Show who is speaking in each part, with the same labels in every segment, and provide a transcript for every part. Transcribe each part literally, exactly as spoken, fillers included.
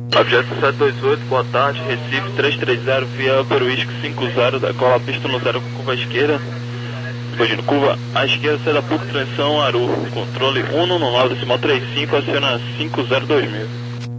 Speaker 1: Objeto sete dois oito, boa tarde, Recife três três zero, via Upper Whisky cinco zero, decola a pista no zero com curva à esquerda. Depois de curva à esquerda, sai da P U C, transição Aru, controle um no nove decimal trinta e cinco, aciona cinco zero dois mil.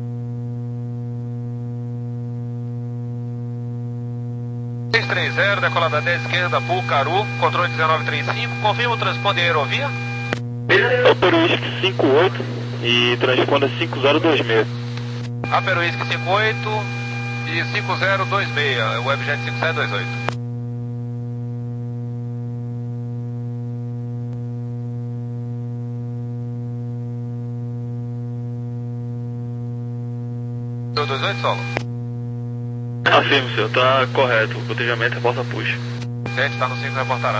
Speaker 2: três três zero, decolada dez esquerda, P U C, Aru, controle dezenove trinta e cinco, confirma o transponder aerovia?
Speaker 1: Upper Whisky cinco oito e transponder cinco zero dois mil.
Speaker 2: Upper Whisky cinco oito e cinco zero dois seis, Webjet cinco sete dois oito. dois oito solo.
Speaker 1: Afirmo, senhor, tá correto. O cotejamento é porta push.
Speaker 2: sete, tá no cinco, reportará.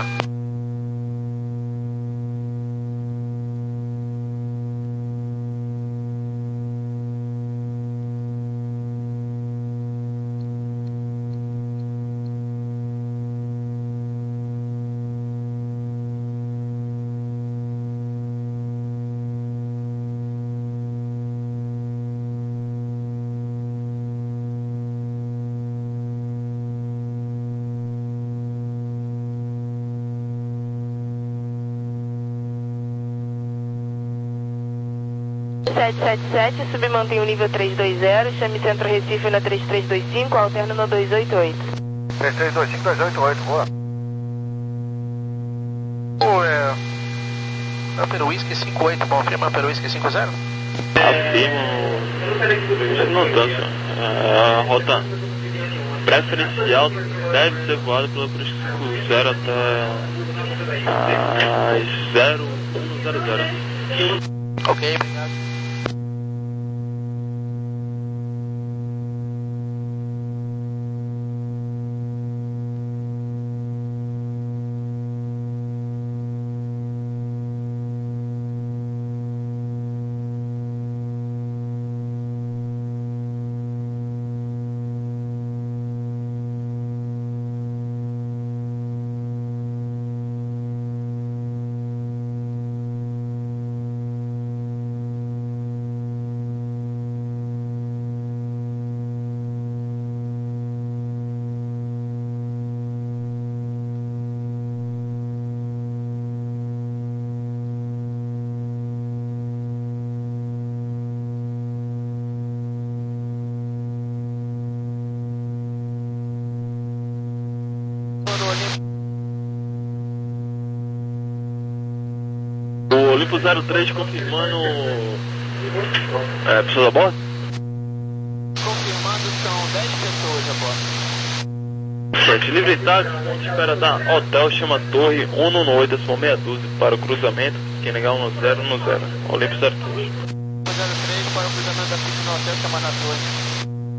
Speaker 3: sete sete sete, submantém o nível três dois zero, chame Centro Recife na três três dois cinco, alterno no dois oito oito.
Speaker 2: três três dois cinco, dois oito oito, boa. Ô, é... Upper Whisky cinco oito, confirma Upper Whisky cinco zero?
Speaker 1: Afirmo... Não tanto, senhor. A rota preferencial deve ser voada pelo Upper Whisky cinco zero até... às zero um zero zero.
Speaker 2: Ok, obrigado.
Speaker 1: O Olimpo zero três confirmando... É, pessoas a bordo?
Speaker 4: Confirmando, são dez pessoas a bordo.
Speaker 1: Sete, livre táxi, ponto de espera da Hotel, chama Torre um no oito, decimal meia dúzia para o cruzamento, quem negar um no zero no zero. Olimpo zero três.
Speaker 4: zero três para o cruzamento da pista no hotel, chama na torre.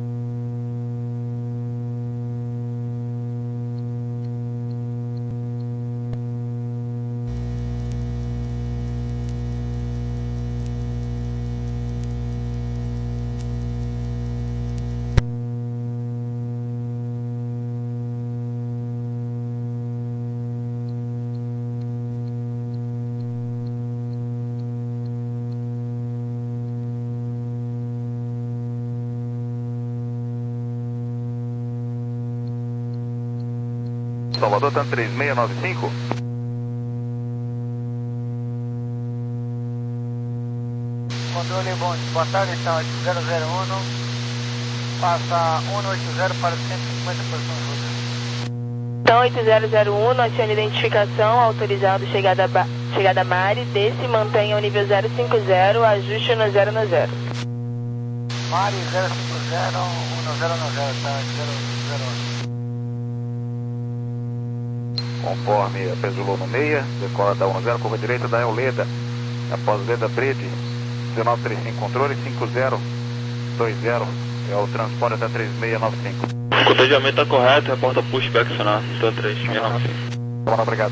Speaker 2: Salvador, tanto três seis nove cinco.
Speaker 5: Controle bom, boa tarde, está oito zero zero um, passa cento e oitenta para cento e cinquenta posições rutas.
Speaker 3: Então oito zero zero um, acione identificação, autorizado chegada, ba... chegada Mari, desce e mantenha o nível zero cinco zero, ajuste no zero no zero.
Speaker 5: Mari zero cinco zero, um zero no zero, tá, zero zero um.
Speaker 2: Conforme apesou no meia, decola da um zero, curva direita da Euleda, após Leda Brede, dezenove trinta e cinco, controle cinco zero dois zero, é o transporte até três seis nove cinco.
Speaker 1: O cotejamento está correto, reporta pushback acionado, então três seis nove cinco.
Speaker 2: Tá, obrigado.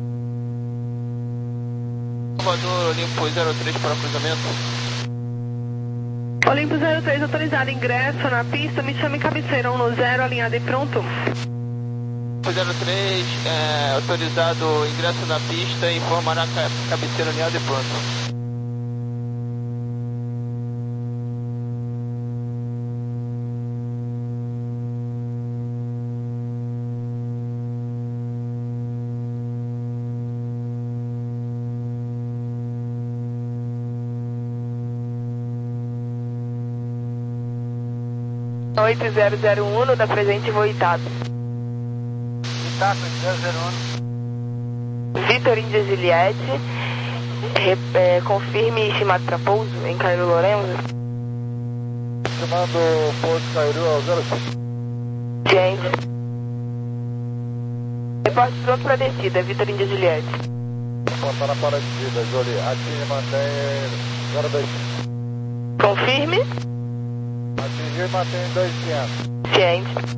Speaker 4: Salvador, Olimpo zero três para cruzamento.
Speaker 3: Olimpo zero três, autorizado ingresso na pista, me chame cabeceira um no zero, alinhado e pronto.
Speaker 4: zero três, é, autorizado ingresso na pista, informará a cabeceira alinhada e pronto.
Speaker 3: oito zero zero um, da presente voo Itato.
Speaker 5: Itato zero zero um.
Speaker 3: Vitor Índia Juliette, re, é, confirme estimado para pouso em Cairo Lorenzo.
Speaker 5: Estimado pouso Cairo ao zero cinco.
Speaker 3: Ciente. Reporte pronto para descida, Vitor Índia Juliette.
Speaker 5: Reportar na paradisida, Jolie. Atinge, mantém zero dois cinco.
Speaker 3: Confirme.
Speaker 5: Atingiu e mantém dois quinhentos.
Speaker 3: Ciente.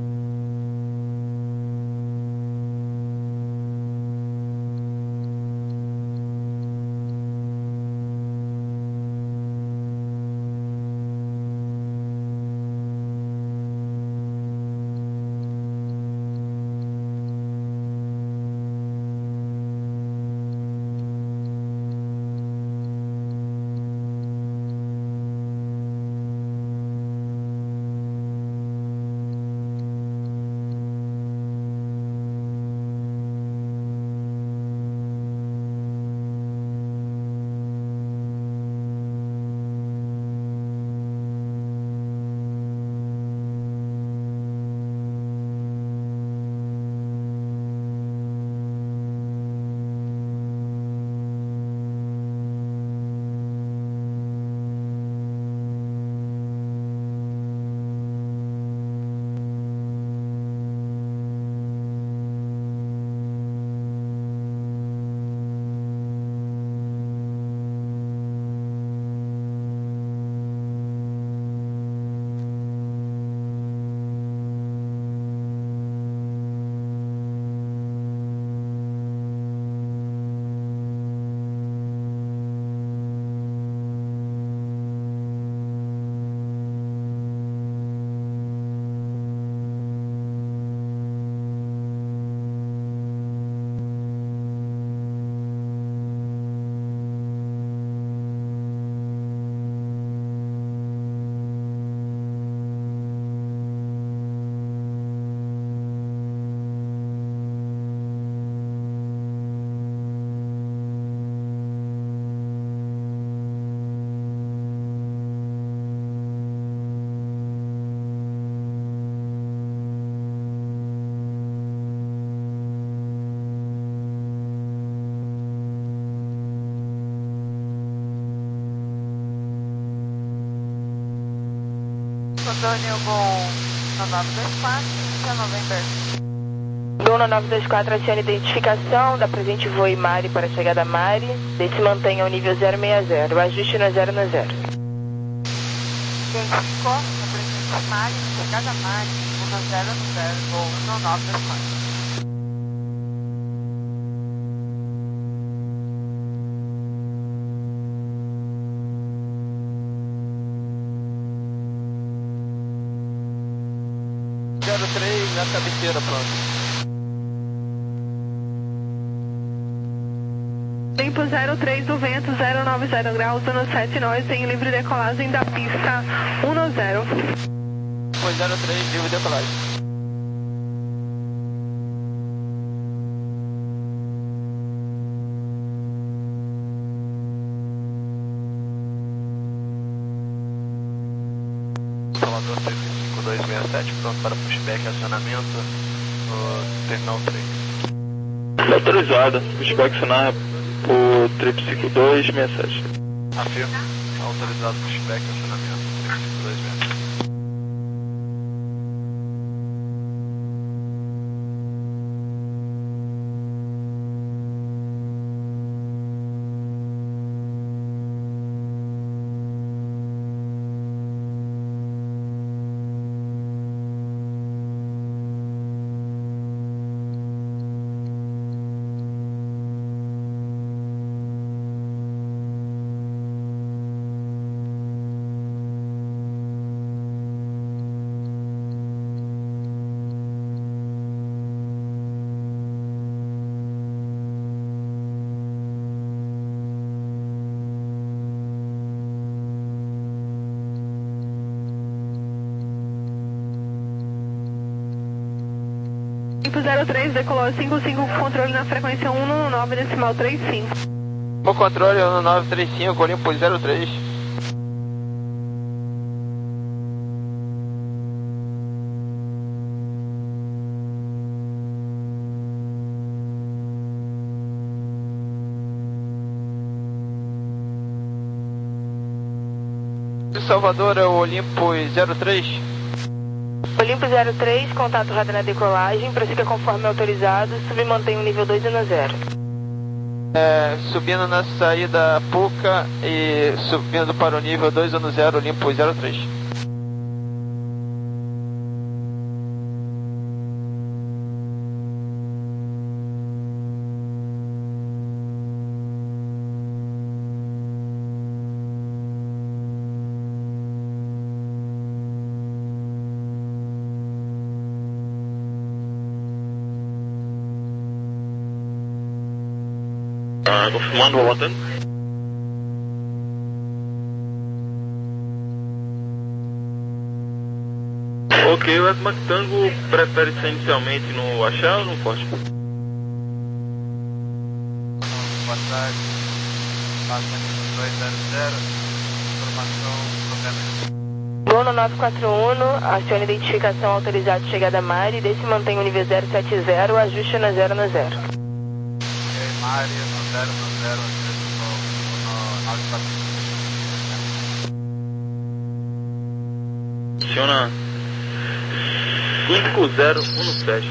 Speaker 5: Antônio Gol nove dois quatro, India November.
Speaker 3: Gol nove dois quatro, acione identificação da presente voo Mari para a chegada a Mari. Desse mantenha o nível zero seis zero, ajuste no zero no zero.
Speaker 5: Identificou a presente Mari, chegada a Mari, no zero no zero, Gol no nove dois quatro.
Speaker 4: zero três na cabeceira, pronto.
Speaker 3: Limpo zero três do vento, zero nove zero graus, no sete nós, em livre decolagem da pista um no zero.
Speaker 4: Foi zero três, livre decolagem.
Speaker 1: Salvador três cinco dois seis sete, pronto para pushback e acionamento no terminal três. Autorizada, pushback acionar por três cinco dois seis sete. Afirmo, autorizado pushback e acionamento três cinco dois seis sete.
Speaker 3: Olimpo zero três, decolou cinco cinco, controle na frequência um um nove, decimal trinta e cinco.
Speaker 4: O controle um nove três cinco, Olimpo zero três. Salvador, é o Olimpo zero três.
Speaker 3: Olimpo zero três, contato rádio na decolagem, prossiga conforme autorizado, sub e mantém o nível dois um zero.
Speaker 4: É, subindo na saída Puca e subindo para o nível dois um zero, Olimpo zero três.
Speaker 1: Ah, confirmando, voltando. Ok, o Esmac Tango prefere ser inicialmente no Axé ou no Forte?
Speaker 5: Boa tarde, dois zero zero, informação, problema.
Speaker 3: Gol no nove quatro um, acione identificação autorizado chegada a Mari, desse mantém o nível zero sete zero, ajuste no zero no zero.
Speaker 5: Ok, Mari, no zero no zero, no nove quatro um.
Speaker 1: Aciona cinco zero um sete.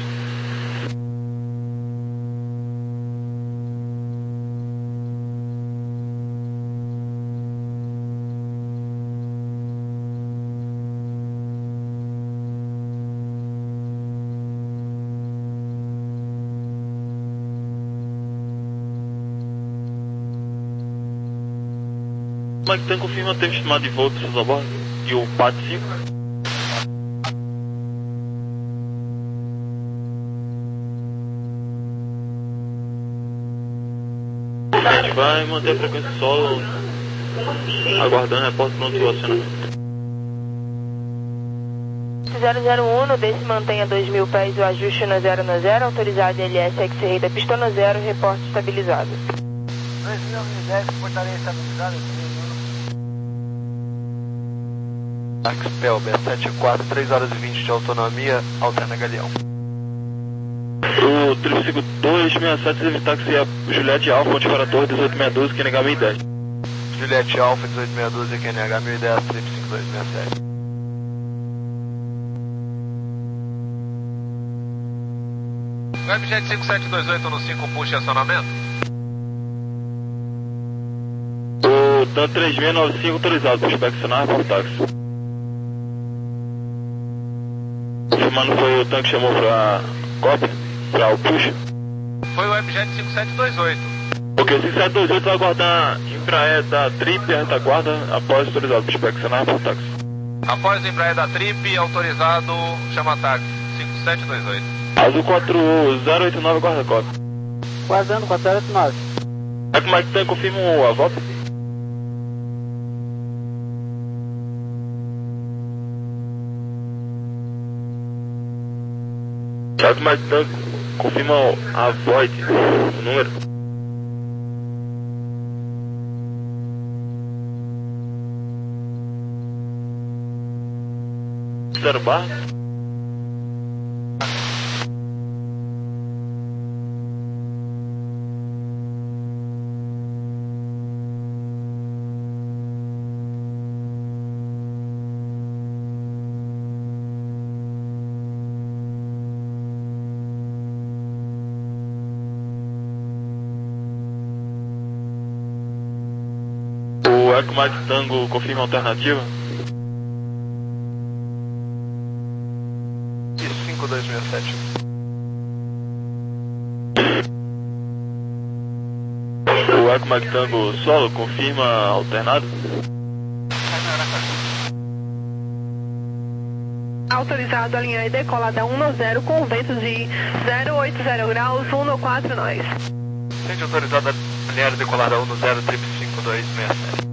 Speaker 1: Como é que tem confirma o tempo estimado de voo dos a bordo e o P A T cinco? A gente vai manter a frequência solo, aguardando repórter pronto do acionamento.
Speaker 3: zero zero um, desse mantenha dois mil pés o ajuste no zero no zero, autorizado L S X-Ray da pista no zero, reporte estabilizado.
Speaker 5: dois mil e dez, portaria estabilizada,
Speaker 6: Axpel B setenta e quatro, três horas e vinte de autonomia, alterna Galeão.
Speaker 1: O três cinco dois seis sete, evitar que seja Juliette Alfa, onde para a torre dezoito seis doze, Q N H mil e dez.
Speaker 6: Juliette Alfa, dezoito seis doze, Q N H mil e dez, três cinco dois seis sete.
Speaker 7: Webjet cinco sete dois oito no cinco, puxa acionamento.
Speaker 1: O TAN três seis nove cinco autorizado para inspecionar por táxi. Confirmando, foi o TAN que chamou para cópia, para o push.
Speaker 7: Foi o Webjet cinco sete dois oito.
Speaker 1: Ok, cinco sete dois oito vai aguardar Embraer da Trip e a retaguarda após autorizado para inspecionar por táxi.
Speaker 7: Após o Embraer da Trip, autorizado, chama táxi, cinco sete dois oito.
Speaker 1: Azul quatro zero oito nove, guarda cópia.
Speaker 5: Guardando, quatro zero oito nove.
Speaker 1: É como é que tem, confirma a volta? É como é que tem, confirma a void, o número. Zero barra. O Eco Mike Tango confirma a alternativa?
Speaker 6: Isso, cinco dois seis sete.
Speaker 1: O Eco Mike Tango solo confirma alternado?
Speaker 3: Autorizado a alinhar e decolar da um zero com ventos de zero oito zero graus, um quatro nós.
Speaker 6: Sente autorizado a alinhar e decolar a um zero, trip cinco dois seis sete.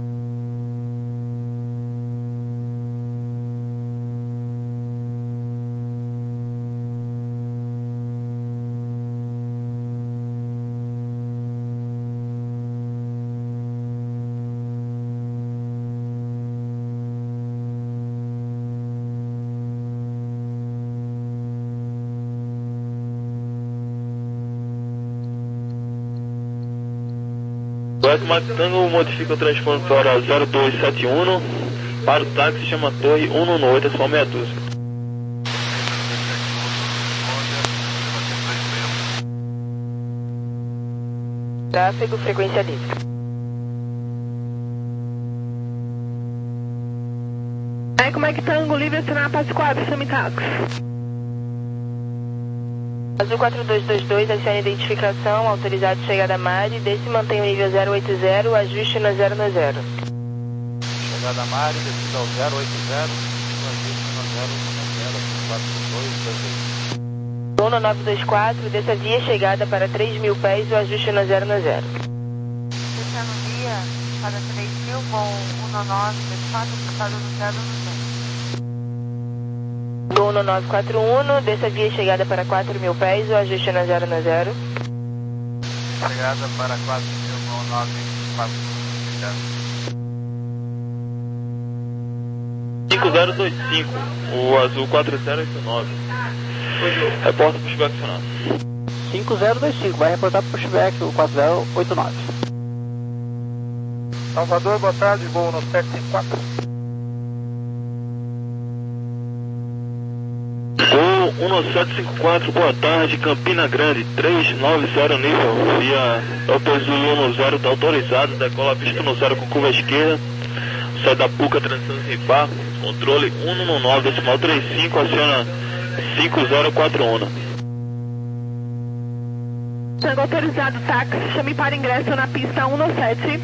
Speaker 1: Eco Mike Tango modifica o transporte para zero dois sete um para o táxi, chama Torre cento e dezenove, é só meia dúzia.
Speaker 3: Tráfego, frequência livre.
Speaker 8: Eco Mike Tango, livre acionar Paz quatro, chame táxi.
Speaker 3: Azul quatro dois dois dois, acione identificação, autorizado chegada a Mari, desce e mantém o nível zero oito zero, ajuste no zero no zero.
Speaker 2: Chegada a Mari, descida ao zero oito zero, ajuste no zero no zero, quatro dois dois dois.
Speaker 3: Dono nove dois quatro, desça via chegada para três mil pés, o ajuste no zero no zero.
Speaker 9: Descendo via para três mil com um nove dois quatro, estado no zero no zero.
Speaker 3: Dono nove quatro um, desça via chegada para quatro mil pés, o ajuste no zero no zero.
Speaker 2: Chegada para quatro mil com nove quatro zero.
Speaker 1: cinco zero dois cinco, o azul quatro zero oito nove. Reporta para o pushback acionado.
Speaker 5: cinco zero dois cinco, vai reportar para o pushback o quatro zero oito nove.
Speaker 2: Salvador, boa tarde, voo no sete cinco quatro.
Speaker 1: Voo um sete cinco quatro, boa tarde, Campina Grande, trezentos e noventa nível, via Hotel Zulu no zero, está autorizado, decola pista no zero com curva esquerda, sai da Puca, transição sem par, controle cento e dezenove, decimal trinta e cinco, aciona cinco zero quatro um.
Speaker 8: Tango autorizado, táxi, chame para ingresso na pista cento e sete.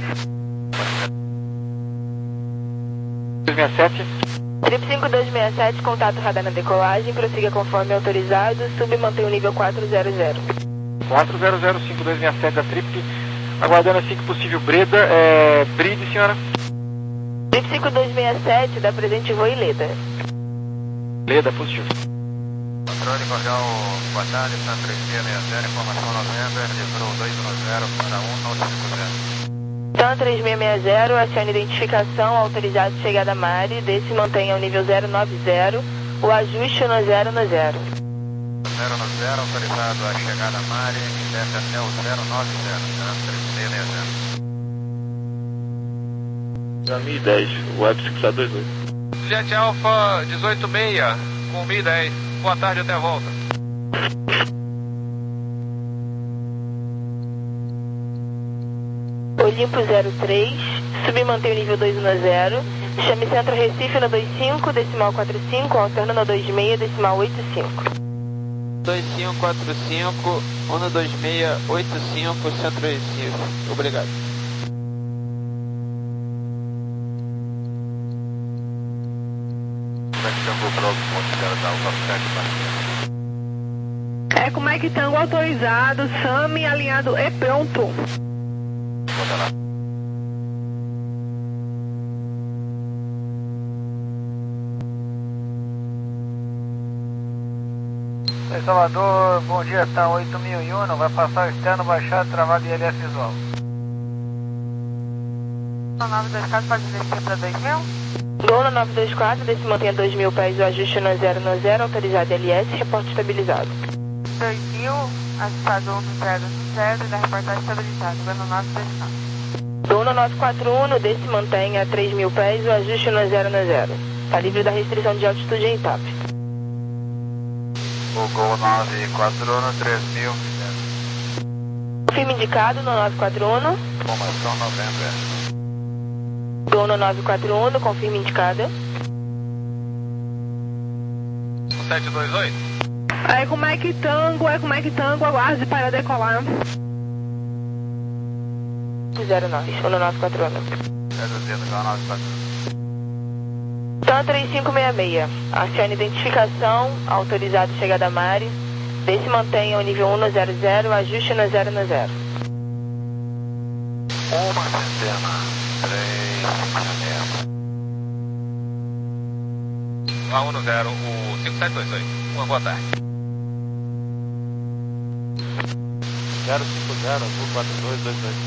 Speaker 2: dois seis sete.
Speaker 3: Trip cinco dois seis sete, contato radar na decolagem, prossiga conforme autorizado, sub e mantém o nível quatro zero zero.
Speaker 2: quatro zero zero cinco dois seis sete da Trip, aguardando assim que possível Breda, é... Bride, senhora?
Speaker 3: Trip cinco dois seis sete, dá presente voo e Leda.
Speaker 2: Leda, positivo.
Speaker 7: Controle Cordial, boa tarde, Santa três seis zero, informação November, livrou dois um zero para um nove cinco zero.
Speaker 3: Tan três seis seis zero, acione identificação, autorizado chegada a Mari, desce e mantenha o nível zero nove zero, o ajuste no zero no zero.
Speaker 7: zero no zero, autorizado a chegada a Mari, e desce até o zero nove zero, Tan três seis seis zero.
Speaker 1: Da mil e dez, Web cinco sete dois oito.
Speaker 7: Jet Alpha dezoito seis, com mil e dez, boa tarde, até a volta.
Speaker 3: Olimpo zero três, sub e mantém o nível dois um zero, chame Centro Recife no dois cinco, decimal quatro cinco, alterna no dois seis, decimal oito cinco.
Speaker 4: dois cinco quatro cinco, um dois seis oito cinco, Centro Recife. Obrigado.
Speaker 8: Eco Mike Tango autorizado, S A M alinhado e pronto.
Speaker 5: Em Salvador, bom dia, está oito mil e um, vai passar o externo, baixado, travado e L S visual.
Speaker 9: nove dois quatro, pode descer para dois mil?
Speaker 3: Dono nove dois quatro, desce e mantém dois mil pés, o ajuste no zero no zero, autorizado L S, reporte estabilizado.
Speaker 9: dois mil, ajustado um no zero no zero, da reportagem estabilizada, Dono nove dois quatro.
Speaker 3: Dono nove quatro um, desce e mantenha três mil pés, o ajuste no zero no zero. Está livre da restrição de altitude em TAP.
Speaker 2: O Gol nove quatro um, três mil.
Speaker 3: Confirme indicado no nove quatro um.
Speaker 2: Informação November.
Speaker 3: Dono nove quatro um, confirme indicada.
Speaker 7: sete dois oito.
Speaker 8: Eco Mike Tango, Eco Mike Tango, aguarde para decolar.
Speaker 3: zero nove, um nove quatro um.
Speaker 2: Reduzindo igual nove quatro um.
Speaker 3: Tan três cinco seis seis, acione identificação, autorizado chegada a Mari, desce e mantenha o nível um no zero zero, ajuste no zero no zero.
Speaker 2: Uma centena, três, cinco,
Speaker 7: A um no zero, o cinco sete dois oito. Uma boa tarde.
Speaker 2: zero cinco zero, azul quatro dois dois dois.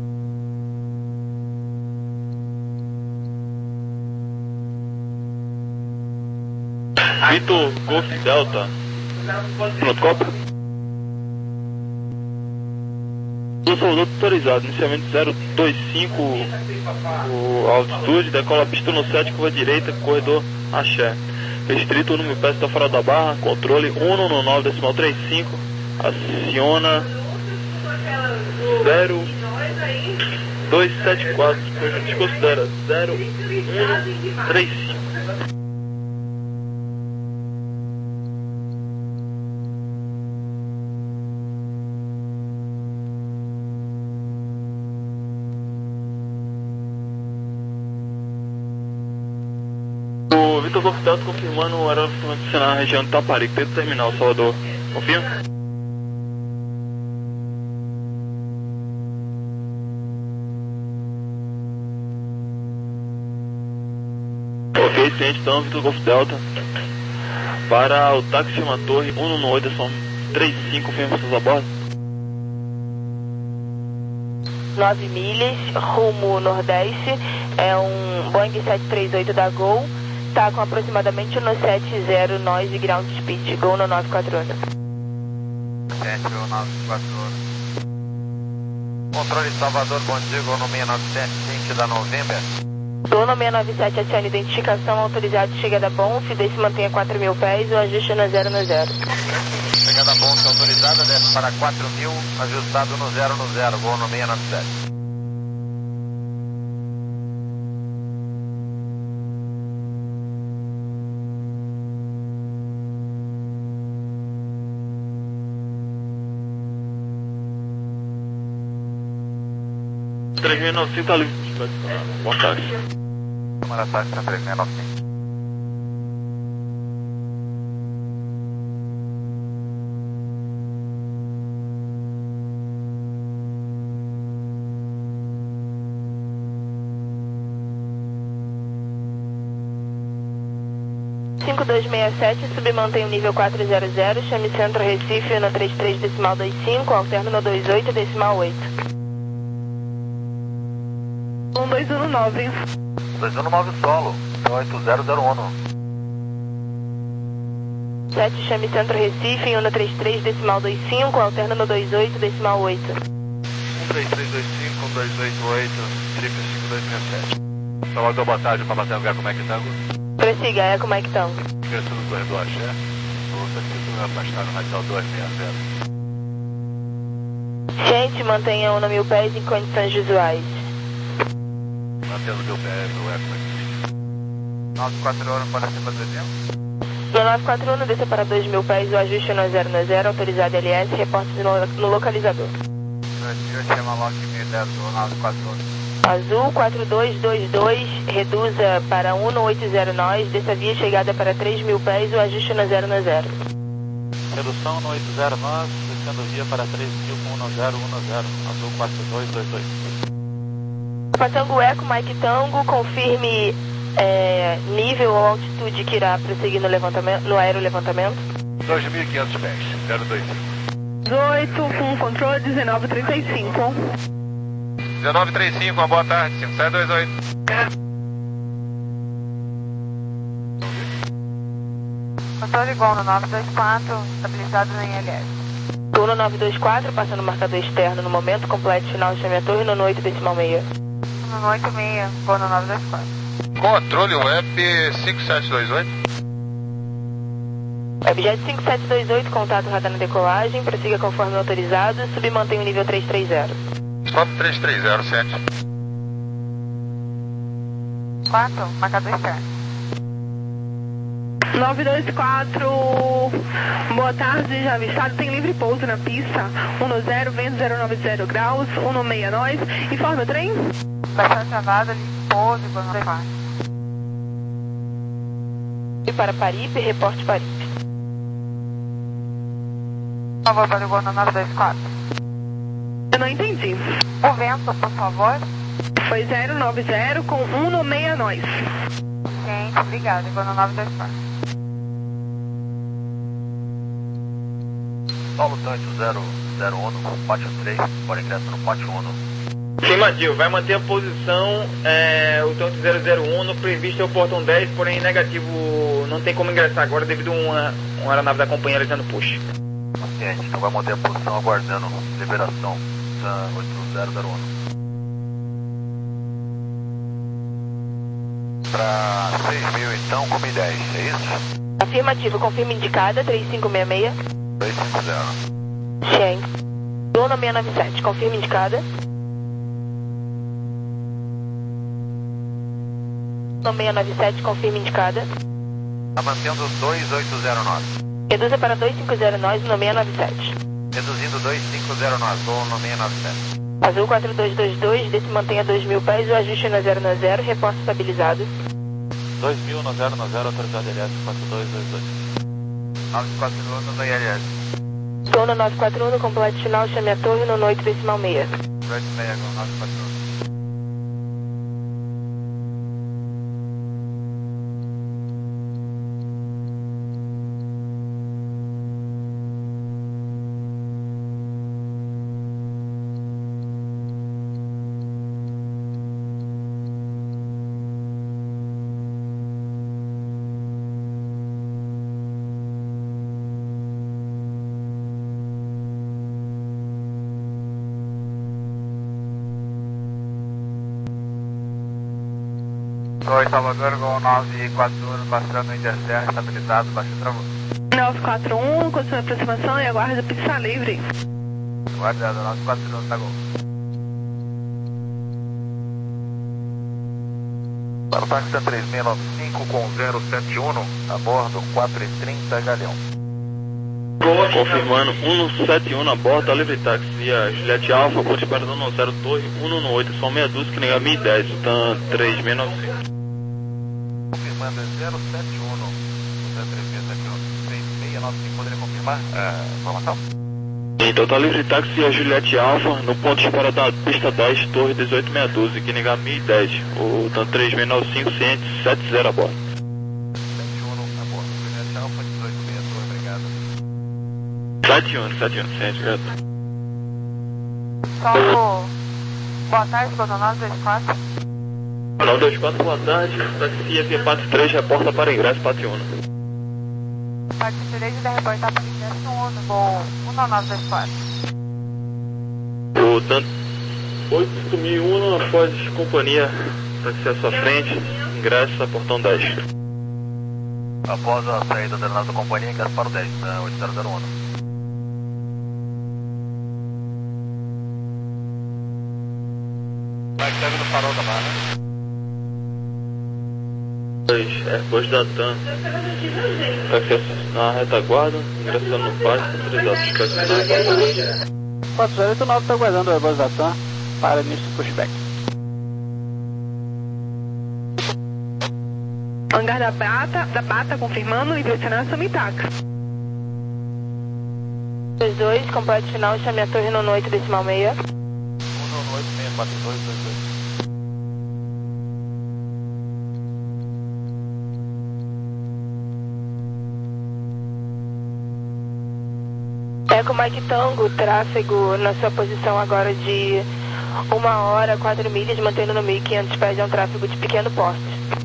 Speaker 1: Vitor Golf Delta. Pronto, copa. Salvador autorizado, inicialmente zero dois cinco, o altitude, decola a pista no sete, curva direita, corredor Axé. Restrito, número peça da fora da barra, controle um no nove decimal trinta e cinco, aciona zero dois sete quatro, a gente considera zero um três cinco. O Vitor Golf Delta confirmando o aeroporto na região de Taparica, dentro do terminal Salvador. Confirma? Ok, ciente então, Vitor Golf Delta. Para o táxi uma torre um no oito, são trinta e cinco, confirmações a bordo.
Speaker 3: nove milhas, rumo nordeste, é um Boeing sete três oito da Gol, está com aproximadamente no setenta noise ground speed, Gol no nove quatro um.
Speaker 7: sete nove quatro um. Controle Salvador, bom dia, Gol no seis nove sete, cinco da November.
Speaker 3: Gol no seis nove sete, acione identificação, autorizado de chegada bom, se se mantenha quatro mil pés, o ajuste no zero no zero.
Speaker 7: Chegada bom, autorizada, desce para quatro mil, ajustado no zero no zero, Gol no seis nove sete.
Speaker 1: três mil e novecentos tá livre. Bom táxi.
Speaker 7: Câmara táxi três mil e novecentos.
Speaker 3: cinco dois seis sete, submantém o nível quatro zero zero, chame Centro Recife no trinta e três decimal vinte e cinco, alterno no vinte e oito decimal oito.
Speaker 8: um dois um nove.
Speaker 7: dois um nove solo, oito zero zero um.
Speaker 3: sete, chame Centro Recife no trinta e três decimal vinte e cinco, alterno no vinte e oito decimal oito.
Speaker 6: um três três dois cinco, um dois oito oito, triplo cinco dois seis sete. Salvador, boa tarde, para bater lugar como é que tá?
Speaker 3: Prossiga, é como é que estão?
Speaker 6: Ingresso no corredor Axé, o taxista afastado no radial dois seis zero.
Speaker 3: Gente, mantenham no mil pés em condições visuais.
Speaker 6: Mantendo mil pés no eco aqui.
Speaker 7: nove quatro um para cima do exemplo.
Speaker 3: No nove quatro um, desça para dois mil pés, o ajuste no zero no zero, autorizado L S, reporte no, no localizador.
Speaker 7: Eu chamo a Lock mil dez do nove quatro um.
Speaker 3: Azul quatro dois dois dois, reduza para um no oito zero nós, desça via chegada para três mil pés, o ajuste no zero no zero.
Speaker 10: Redução no oito zero nós, descendo via para três mil com um no zero um no zero, Azul quatro dois dois dois.
Speaker 3: Patango Eco, Mike Tango, confirme é, nível ou altitude que irá prosseguir no, levantamento, no aerolevantamento.
Speaker 6: dois mil e quinhentos pés, zero dois cinco.
Speaker 8: dezoito, com controle dezenove trinta e cinco.
Speaker 7: dezenove trinta e cinco, uma boa tarde, cinco sete dois oito.
Speaker 9: Controle igual no nove dois quatro, estabilizado em L S.
Speaker 3: Turno nove dois quatro, passando o marcador externo no momento, complete final de chame a torre no oito decimal meia.
Speaker 9: No oito seis, igual no nove dois quatro.
Speaker 7: Controle web cinco sete dois oito.
Speaker 3: Objeto cinco sete dois oito, contato radar na decolagem, prossiga conforme autorizado, submantém o nível três três zero.
Speaker 7: Stop três três zero sete.
Speaker 9: quatro, marcador externo.
Speaker 8: nove dois quatro, boa tarde, já avistado, tem livre pouso na pista, um no zero, vento zero nove zero graus, um no meia nós, informe o trem?
Speaker 9: Bastante travada, livre pouso, igual no quatro.
Speaker 3: E para Paripe, reporte Paripe.
Speaker 9: Por favor, para o igual no nove dois quatro.
Speaker 8: Eu não entendi.
Speaker 9: O vento, por favor.
Speaker 8: Foi zero nove zero com um no meia nós.
Speaker 9: Gente, obrigado, igual no nove dois quatro.
Speaker 7: Solo Tanque zero zero um, pote três, por ingresso no pote um.
Speaker 11: Sim, Matil, vai manter a posição, é, o tanque zero zero um, no previsto é o portão dez, porém negativo, não tem como ingressar agora devido a uma, uma aeronave da companhia realizando push.
Speaker 7: Ok, então vai manter a posição aguardando liberação pista oito zero zero um. Para seis mil então, com mil e dez, é isso?
Speaker 3: Afirmativo, confirma indicada, três cinco seis seis.
Speaker 7: três cinco zero.
Speaker 3: Shen. Luna seiscentos e noventa e sete, confirma indicada. Luna seiscentos e noventa e sete, confirma indicada.
Speaker 7: Está mantendo dois oito zero nove.
Speaker 3: Reduza para dois cinco zero nove, Luna seiscentos e noventa e sete.
Speaker 7: Reduzindo dois cinco zero nove, voo no seiscentos e noventa e sete.
Speaker 3: Azul quatro dois dois dois, desse mantenha dois mil pés, o ajuste no zero no zero, reporte estabilizado.
Speaker 10: dois mil no zero no zero, autorizado L S quatro dois dois dois.
Speaker 7: nove quatro um no I L S.
Speaker 3: Estou no nove quatro um, no completo final, chame a torre no noite decimal seis.
Speaker 7: Red Mega, nove quatro um. Oi, Salvador, Gol nove quatro um, passando em Serra, estabilizado, baixo travou.
Speaker 8: nove quatro um, continua a aproximação e aguarda pista livre.
Speaker 7: Guardado, nove quatro um, tá Gol. Para o táxi três seis nove cinco com zero sete um, a bordo quatro e trinta, Galeão.
Speaker 1: Confirmando, cento e setenta e um na borda, livre táxi via Juliette Alfa, ponte para Dono zero Torre, cento e oito, só meia dúzia, que nega mil e dez, então três seis nove cinco.
Speaker 7: Confirmando é zero sete um, zero três seis sete um, três seis nove cinco, poderia confirmar a informação?
Speaker 1: Então tá livre táxi via Juliette Alfa, no ponto de espera da pista dez, Torre dezoito, meia dúzia, que nega mil e dez, o então três seis nove cinco, ciente sete zero a bordo.
Speaker 7: sete um a bordo, Juliette Alfa, dezoito, meia dúzia, obrigado.
Speaker 1: sete um, sete um, ciente, obrigado.
Speaker 9: Só boa tarde, Codonove dois quatro.
Speaker 1: nove dois quatro, boa tarde. Taxi F Pátio três, reporta para ingresso Pátio um.
Speaker 9: Pátio três da reportar para ingresso um, voo um nove dois quatro.
Speaker 1: O tanto oito mil e um, após companhia, taxi à sua frente, ingresso a portão dez.
Speaker 7: Após a saída da nossa companhia, ingresso para o dez, da oito zero zero um. Vai que no farol da barra.
Speaker 1: Airbus da TAM, taxi na retaguarda, ingressando no pátio, autorizado de estacionar.
Speaker 12: quatro zero oito nove está aguardando o Airbus da TAM para início do pushback.
Speaker 8: Hangar da Bata, da Bata confirmando e direcionando Sumitax.
Speaker 3: dois dois, completo final, chame a torre no noite decimal seis.
Speaker 10: um no oito seis quatro dois dois dois.
Speaker 3: Eco Mike Tango, tráfego na sua posição agora de uma hora, quatro milhas, mantendo no mil e quinhentos pés, é um tráfego de pequeno porte.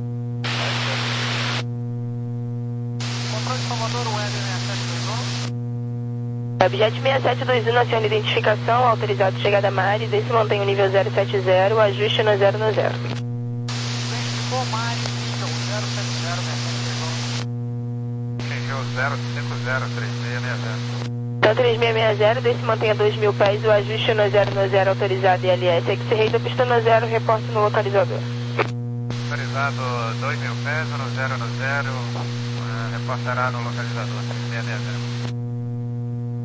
Speaker 5: Controle de Salvador, o L seis sete dois um.
Speaker 3: Objeto seis sete dois um, aciona identificação, autorizado chegada a Mari, desse mantém o nível zero sete zero, ajuste no zero no zero.
Speaker 5: Identificou Mari, nível zero sete zero, mecânico.
Speaker 7: Nível zero cinco zero três seis seis zero.
Speaker 3: Então três seis seis zero, desse mantenha dois mil pés, o ajuste no zero no zero, autorizado I L S, X-Ray da pista no zero, reporte no localizador.
Speaker 7: Autorizado dois mil pés, no zero no zero, uh, reportará no localizador três seis seis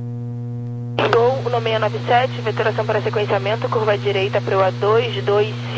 Speaker 7: zero.
Speaker 3: Gol seiscentos e noventa e sete, veturação para sequenciamento, curva direita para o A dois dois cinco.